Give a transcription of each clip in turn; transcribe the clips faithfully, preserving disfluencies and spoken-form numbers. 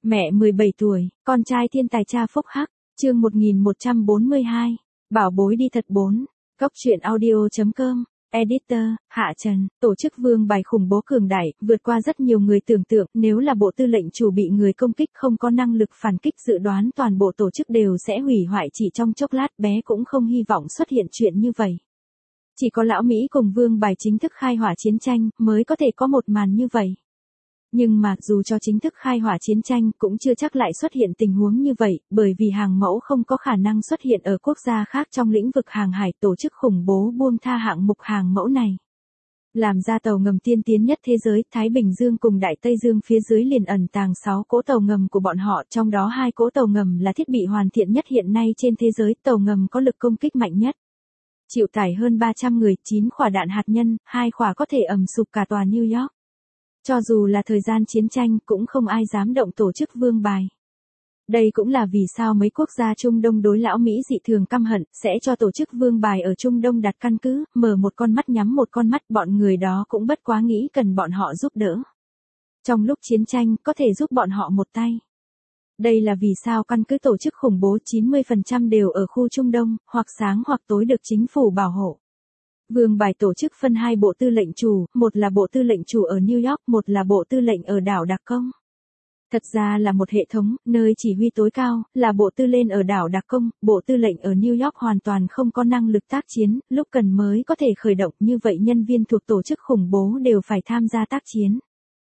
Mẹ mười bảy tuổi, con trai thiên tài cha phúc hắc, chương một nghìn một trăm bốn mươi hai, bảo bối đi thật bốn, góc truyện audio.com, editor, Hạ Trần, tổ chức vương bài khủng bố cường đại, vượt qua rất nhiều người tưởng tượng, nếu là bộ tư lệnh chủ bị người công kích không có năng lực phản kích dự đoán toàn bộ tổ chức đều sẽ hủy hoại chỉ trong chốc lát, bé cũng không hy vọng xuất hiện chuyện như vậy. Chỉ có lão Mỹ cùng vương bài chính thức khai hỏa chiến tranh mới có thể có một màn như vậy. Nhưng mà dù cho chính thức khai hỏa chiến tranh cũng chưa chắc lại xuất hiện tình huống như vậy, bởi vì hàng mẫu không có khả năng xuất hiện ở quốc gia khác trong lĩnh vực hàng hải, tổ chức khủng bố buông tha hạng mục hàng mẫu này. Làm ra tàu ngầm tiên tiến nhất thế giới, Thái Bình Dương cùng Đại Tây Dương phía dưới liền ẩn tàng sáu cỗ tàu ngầm của bọn họ, trong đó hai cỗ tàu ngầm là thiết bị hoàn thiện nhất hiện nay trên thế giới, tàu ngầm có lực công kích mạnh nhất. Chịu tải hơn ba trăm người, chín quả đạn hạt nhân, hai quả có thể ầm sụp cả tòa New York. Cho dù là thời gian chiến tranh cũng không ai dám động tổ chức vương bài. Đây cũng là vì sao mấy quốc gia Trung Đông đối lão Mỹ dị thường căm hận, sẽ cho tổ chức vương bài ở Trung Đông đặt căn cứ, mở một con mắt nhắm một con mắt, bọn người đó cũng bất quá nghĩ cần bọn họ giúp đỡ. Trong lúc chiến tranh, có thể giúp bọn họ một tay. Đây là vì sao căn cứ tổ chức khủng bố chín mươi phần trăm đều ở khu Trung Đông, hoặc sáng hoặc tối được chính phủ bảo hộ. Vương bài tổ chức phân hai bộ tư lệnh chủ, một là bộ tư lệnh chủ ở New York, một là bộ tư lệnh ở đảo Đặc Công. Thật ra là một hệ thống, nơi chỉ huy tối cao, là bộ tư lệnh ở đảo Đặc Công, bộ tư lệnh ở New York hoàn toàn không có năng lực tác chiến, lúc cần mới có thể khởi động, như vậy nhân viên thuộc tổ chức khủng bố đều phải tham gia tác chiến.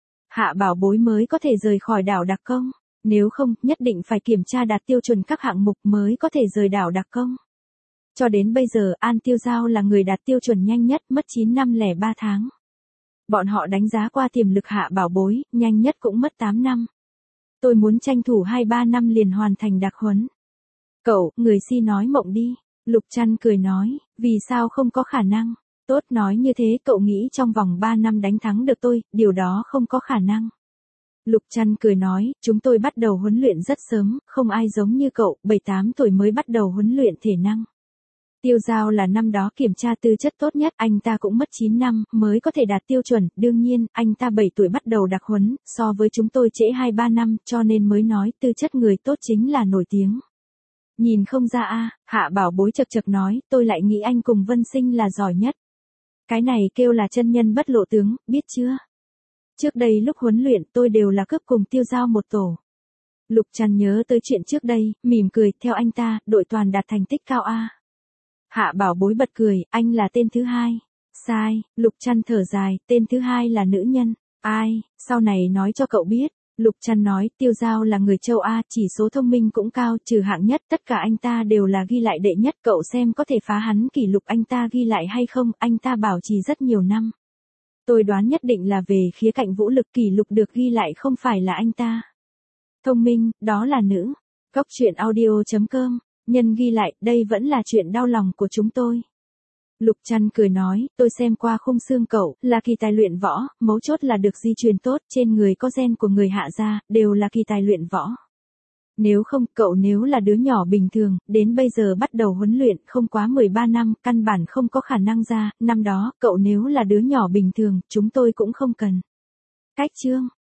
Hạ bảo bối mới có thể rời khỏi đảo Đặc Công, nếu không, nhất định phải kiểm tra đạt tiêu chuẩn các hạng mục mới có thể rời đảo Đặc Công. Cho đến bây giờ, An Tiêu Giao là người đạt tiêu chuẩn nhanh nhất, mất chín năm lẻ ba tháng. Bọn họ đánh giá qua tiềm lực Hạ bảo bối, nhanh nhất cũng mất tám năm. Tôi muốn tranh thủ hai ba năm liền hoàn thành đặc huấn. Cậu, người si nói mộng đi. Lục Trăn cười nói, vì sao không có khả năng. Tốt nói như thế, cậu nghĩ trong vòng ba năm đánh thắng được tôi, điều đó không có khả năng. Lục Trăn cười nói, chúng tôi bắt đầu huấn luyện rất sớm, không ai giống như cậu, bảy tám tuổi mới bắt đầu huấn luyện thể năng. Tiêu Giao là năm đó kiểm tra tư chất tốt nhất, anh ta cũng mất chín năm mới có thể đạt tiêu chuẩn, đương nhiên, anh ta bảy tuổi bắt đầu đặc huấn, so với chúng tôi trễ hai ba năm, cho nên mới nói tư chất người tốt chính là nổi tiếng. Nhìn không ra a, Hạ bảo bối chật chật nói, tôi lại nghĩ anh cùng Vân Sinh là giỏi nhất. Cái này kêu là chân nhân bất lộ tướng, biết chưa? Trước đây lúc huấn luyện tôi đều là cướp cùng Tiêu Giao một tổ. Lục Trăn nhớ tới chuyện trước đây, mỉm cười, theo anh ta, đội toàn đạt thành tích cao a. Hạ bảo bối bật cười, anh là tên thứ hai. Sai, Lục Trăn thở dài, tên thứ hai là nữ nhân. Ai, sau này nói cho cậu biết. Lục Trăn nói, Tiêu Giao là người châu A, chỉ số thông minh cũng cao, trừ hạng nhất, tất cả anh ta đều là ghi lại đệ nhất, cậu xem có thể phá hắn kỷ lục anh ta ghi lại hay không, anh ta bảo trì rất nhiều năm. Tôi đoán nhất định là về khía cạnh vũ lực, kỷ lục được ghi lại không phải là anh ta. Thông minh, đó là nữ. Góc truyện audio.com, nhân ghi lại, đây vẫn là chuyện đau lòng của chúng tôi. Lục Trăn cười nói, tôi xem qua khung xương cậu, là kỳ tài luyện võ, mấu chốt là được di truyền tốt, trên người có gen của người Hạ gia, đều là kỳ tài luyện võ. Nếu không, cậu nếu là đứa nhỏ bình thường, đến bây giờ bắt đầu huấn luyện, không quá mười ba năm, căn bản không có khả năng ra, năm đó, cậu nếu là đứa nhỏ bình thường, chúng tôi cũng không cần. Cách chương,